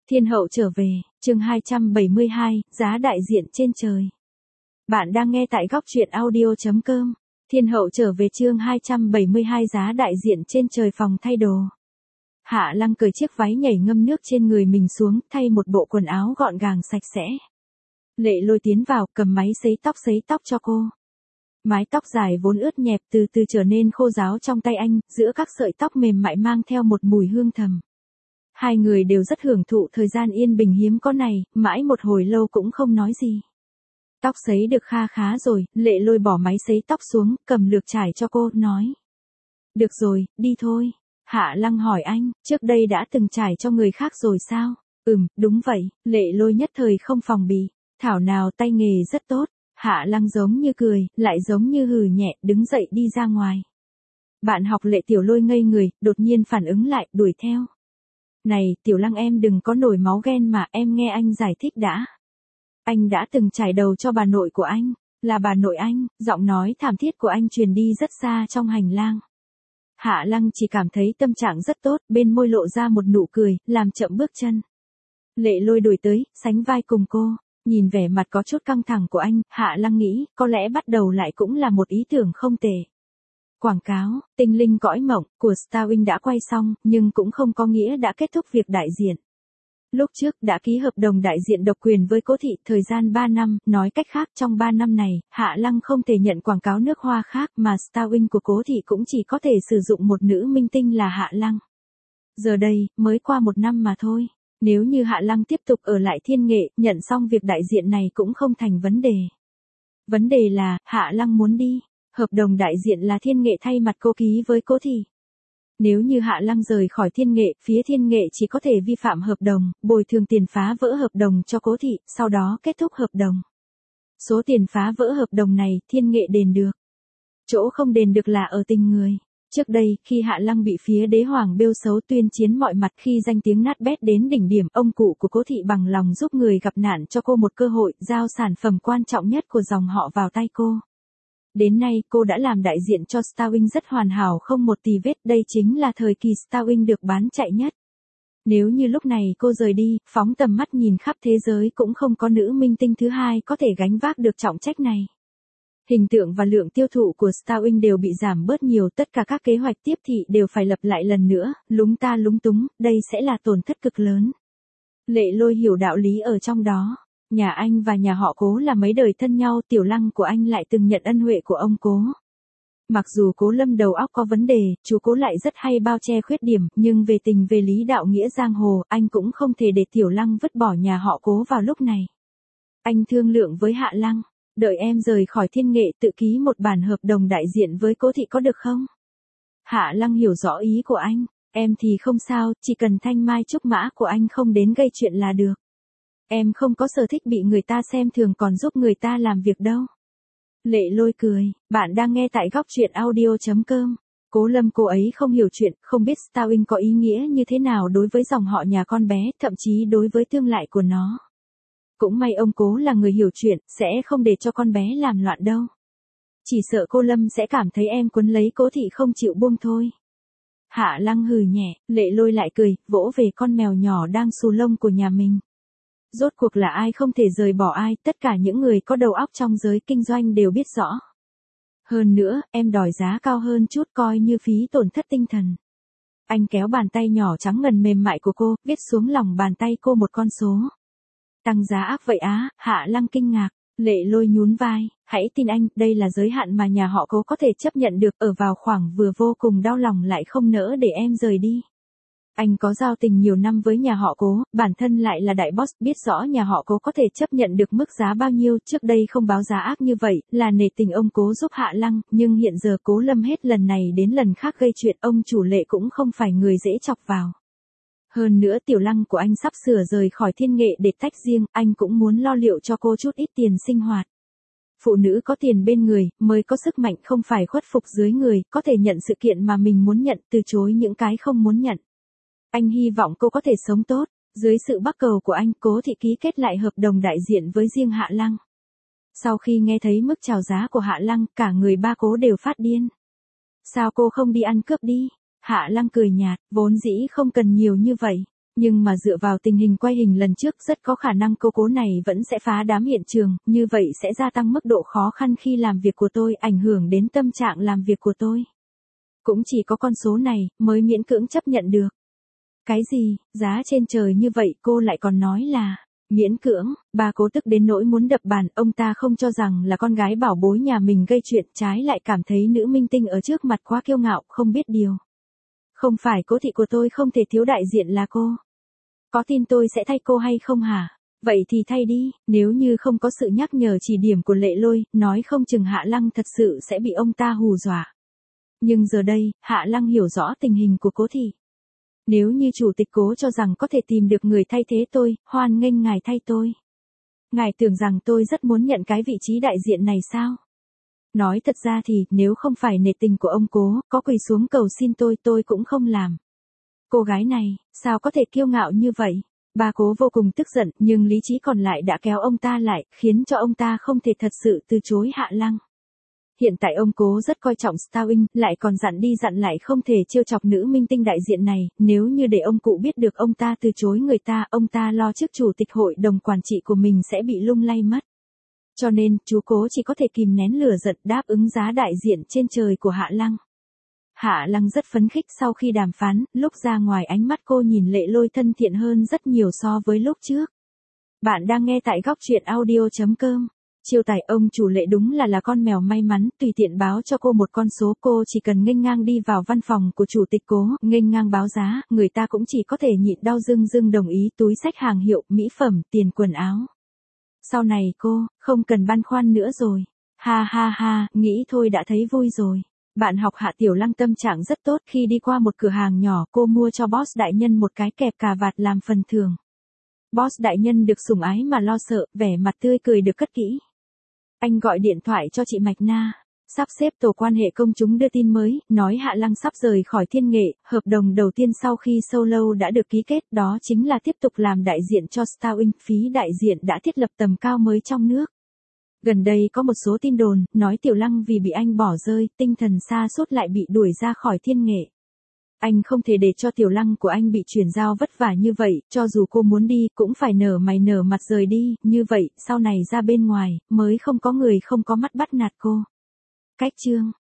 Thiên hậu trở về, chương 272, giá đại diện trên trời. Bạn đang nghe tại góc truyện audio.com. Thiên hậu trở về chương 272 giá đại diện trên trời phòng thay đồ. Hạ Lăng cởi chiếc váy nhảy ngâm nước trên người mình xuống, thay một bộ quần áo gọn gàng sạch sẽ. Lệ Lôi tiến vào, cầm máy sấy tóc cho cô. Mái tóc dài vốn ướt nhẹp từ từ trở nên khô ráo trong tay anh, giữa các sợi tóc mềm mại mang theo một mùi hương thầm. Hai người đều rất hưởng thụ thời gian yên bình hiếm có này, mãi một hồi lâu cũng không nói gì. Tóc sấy được kha khá rồi, Lệ Lôi bỏ máy sấy tóc xuống, cầm lược chải cho cô, nói. Được rồi, đi thôi. Hạ Lăng hỏi anh, trước đây đã từng trải cho người khác rồi sao? Đúng vậy, Lệ Lôi nhất thời không phòng bị. Thảo nào tay nghề rất tốt. Hạ Lăng giống như cười, lại giống như hừ nhẹ, đứng dậy đi ra ngoài. Bạn học Lệ Tiểu Lôi ngây người, đột nhiên phản ứng lại, đuổi theo. Này, Tiểu Lăng em đừng có nổi máu ghen mà, em nghe anh giải thích đã. Anh đã từng trải đầu cho bà nội của anh, là bà nội anh, giọng nói thảm thiết của anh truyền đi rất xa trong hành lang. Hạ Lăng chỉ cảm thấy tâm trạng rất tốt, bên môi lộ ra một nụ cười, làm chậm bước chân. Lệ Lôi đuổi tới, sánh vai cùng cô, nhìn vẻ mặt có chút căng thẳng của anh, Hạ Lăng nghĩ, có lẽ bắt đầu lại cũng là một ý tưởng không tệ. Quảng cáo, Tinh linh cõi mộng, của Starwing đã quay xong, nhưng cũng không có nghĩa đã kết thúc việc đại diện. Lúc trước đã ký hợp đồng đại diện độc quyền với Cố Thị, thời gian 3 năm, nói cách khác trong 3 năm này, Hạ Lăng không thể nhận quảng cáo nước hoa khác mà Starwing của Cố Thị cũng chỉ có thể sử dụng một nữ minh tinh là Hạ Lăng. Giờ đây, mới qua 1 năm mà thôi. Nếu như Hạ Lăng tiếp tục ở lại Thiên Nghệ, nhận xong việc đại diện này cũng không thành vấn đề. Vấn đề là, Hạ Lăng muốn đi. Hợp đồng đại diện là Thiên Nghệ thay mặt cô ký với Cố Thị. Nếu như Hạ Lăng rời khỏi Thiên Nghệ, phía Thiên Nghệ chỉ có thể vi phạm hợp đồng, bồi thường tiền phá vỡ hợp đồng cho Cố Thị, sau đó kết thúc hợp đồng. Số tiền phá vỡ hợp đồng này, Thiên Nghệ đền được. Chỗ không đền được là ở tình người. Trước đây, khi Hạ Lăng bị phía đế hoàng bêu xấu tuyên chiến mọi mặt, khi danh tiếng nát bét đến đỉnh điểm, ông cụ của Cố Thị bằng lòng giúp người gặp nạn cho cô một cơ hội, giao sản phẩm quan trọng nhất của dòng họ vào tay cô. Đến nay, cô đã làm đại diện cho Starwing rất hoàn hảo không một tì vết, đây chính là thời kỳ Starwing được bán chạy nhất. Nếu như lúc này cô rời đi, phóng tầm mắt nhìn khắp thế giới cũng không có nữ minh tinh thứ hai có thể gánh vác được trọng trách này. Hình tượng và lượng tiêu thụ của Starwing đều bị giảm bớt nhiều, tất cả các kế hoạch tiếp thị đều phải lập lại lần nữa, lúng ta lúng túng, đây sẽ là tổn thất cực lớn. Lệ Lôi hiểu đạo lý ở trong đó. Nhà anh và nhà họ Cố là mấy đời thân nhau, Tiểu Lăng của anh lại từng nhận ân huệ của ông Cố. Mặc dù Cố Lâm đầu óc có vấn đề, chú Cố lại rất hay bao che khuyết điểm, nhưng về tình về lý đạo nghĩa giang hồ, anh cũng không thể để Tiểu Lăng vứt bỏ nhà họ Cố vào lúc này. Anh thương lượng với Hạ Lăng, đợi em rời khỏi Thiên Nghệ tự ký một bản hợp đồng đại diện với Cố Thị có được không? Hạ Lăng hiểu rõ ý của anh, em thì không sao, chỉ cần thanh mai trúc mã của anh không đến gây chuyện là được. Em không có sở thích bị người ta xem thường còn giúp người ta làm việc đâu. Lệ Lôi cười, bạn đang nghe tại góc truyện audio.com. Cố Lâm cô ấy không hiểu chuyện, không biết Starwing có ý nghĩa như thế nào đối với dòng họ nhà con bé, thậm chí đối với tương lai của nó. Cũng may ông Cố là người hiểu chuyện, sẽ không để cho con bé làm loạn đâu. Chỉ sợ cô Lâm sẽ cảm thấy em quấn lấy Cố Thị không chịu buông thôi. Hạ Lăng hừ nhẹ, Lệ Lôi lại cười, vỗ về con mèo nhỏ đang xù lông của nhà mình. Rốt cuộc là ai không thể rời bỏ ai, tất cả những người có đầu óc trong giới kinh doanh đều biết rõ. Hơn nữa, em đòi giá cao hơn chút coi như phí tổn thất tinh thần. Anh kéo bàn tay nhỏ trắng ngần mềm mại của cô, viết xuống lòng bàn tay cô một con số. Tăng giá ác vậy á, Hạ Lăng kinh ngạc, Lệ Lôi nhún vai, hãy tin anh, đây là giới hạn mà nhà họ Cố có thể chấp nhận được, ở vào khoảng vừa vô cùng đau lòng lại không nỡ để em rời đi. Anh có giao tình nhiều năm với nhà họ Cố, bản thân lại là đại boss, biết rõ nhà họ Cố có thể chấp nhận được mức giá bao nhiêu, trước đây không báo giá ác như vậy, là nể tình ông Cố giúp Hạ Lăng, nhưng hiện giờ Cố Lâm hết lần này đến lần khác gây chuyện, ông chủ Lệ cũng không phải người dễ chọc vào. Hơn nữa Tiểu Lăng của anh sắp sửa rời khỏi Thiên Nghệ để tách riêng, anh cũng muốn lo liệu cho cô chút ít tiền sinh hoạt. Phụ nữ có tiền bên người, mới có sức mạnh, không phải khuất phục dưới người, có thể nhận sự kiện mà mình muốn nhận, từ chối những cái không muốn nhận. Anh hy vọng cô có thể sống tốt. Dưới sự bắt cầu của anh, Cố Thị ký kết lại hợp đồng đại diện với riêng Hạ Lăng. Sau khi nghe thấy mức chào giá của Hạ Lăng, cả người ba Cố đều phát điên. Sao cô không đi ăn cướp đi? Hạ Lăng cười nhạt, vốn dĩ không cần nhiều như vậy. Nhưng mà dựa vào tình hình quay hình lần trước rất có khả năng cô cố này vẫn sẽ phá đám hiện trường, như vậy sẽ gia tăng mức độ khó khăn khi làm việc của tôi, ảnh hưởng đến tâm trạng làm việc của tôi. Cũng chỉ có con số này mới miễn cưỡng chấp nhận được. Cái gì, giá trên trời như vậy cô lại còn nói là miễn cưỡng, bà cố tức đến nỗi muốn đập bàn, ông ta không cho rằng là con gái bảo bối nhà mình gây chuyện, trái lại cảm thấy nữ minh tinh ở trước mặt quá kiêu ngạo, không biết điều. Không phải Cố thị của tôi không thể thiếu đại diện là cô. Có tin tôi sẽ thay cô hay không hả? Vậy thì thay đi, nếu như không có sự nhắc nhở chỉ điểm của Lệ Lôi, nói không chừng Hạ Lăng thật sự sẽ bị ông ta hù dọa. Nhưng giờ đây, Hạ Lăng hiểu rõ tình hình của Cố thị. Nếu như chủ tịch Cố cho rằng có thể tìm được người thay thế tôi, hoan nghênh ngài thay tôi. Ngài tưởng rằng tôi rất muốn nhận cái vị trí đại diện này sao? Nói thật ra thì, nếu không phải nể tình của ông Cố, có quỳ xuống cầu xin tôi cũng không làm. Cô gái này, sao có thể kiêu ngạo như vậy? Bà Cố vô cùng tức giận, nhưng lý trí còn lại đã kéo ông ta lại, khiến cho ông ta không thể thật sự từ chối Hạ Lăng. Hiện tại ông Cố rất coi trọng Starwing, lại còn dặn đi dặn lại không thể trêu chọc nữ minh tinh đại diện này, nếu như để ông cụ biết được ông ta từ chối người ta, ông ta lo trước chủ tịch hội đồng quản trị của mình sẽ bị lung lay mất. Cho nên, chú Cố chỉ có thể kìm nén lửa giận đáp ứng giá đại diện trên trời của Hạ Lăng. Hạ Lăng rất phấn khích sau khi đàm phán, lúc ra ngoài ánh mắt cô nhìn Lệ Lôi thân thiện hơn rất nhiều so với lúc trước. Bạn đang nghe tại góc truyện audio.com. Chiêu tài ông chủ Lệ đúng là con mèo may mắn, tùy tiện báo cho cô một con số, cô chỉ cần nghênh ngang đi vào văn phòng của chủ tịch Cố, nghênh ngang báo giá, người ta cũng chỉ có thể nhịn đau dưng đồng ý, túi xách hàng hiệu, mỹ phẩm, tiền quần áo. Sau này cô, không cần băn khoăn nữa rồi. Ha ha ha, nghĩ thôi đã thấy vui rồi. Bạn học Hạ Tiểu Lăng tâm trạng rất tốt, khi đi qua một cửa hàng nhỏ, cô mua cho boss đại nhân một cái kẹp cà vạt làm phần thưởng. Boss đại nhân được sủng ái mà lo sợ, vẻ mặt tươi cười được cất kỹ. Anh gọi điện thoại cho chị Mạch Na, sắp xếp tổ quan hệ công chúng đưa tin mới, nói Hạ Lăng sắp rời khỏi Thiên Nghệ, hợp đồng đầu tiên sau khi solo đã được ký kết, đó chính là tiếp tục làm đại diện cho Starwing, phí đại diện đã thiết lập tầm cao mới trong nước. Gần đây có một số tin đồn, nói Tiểu Lăng vì bị anh bỏ rơi, tinh thần sa sút lại bị đuổi ra khỏi Thiên Nghệ. Anh không thể để cho Tiểu Lăng của anh bị chuyển giao vất vả như vậy, cho dù cô muốn đi, cũng phải nở mày nở mặt rời đi, như vậy, sau này ra bên ngoài, mới không có người không có mắt bắt nạt cô. Cách chương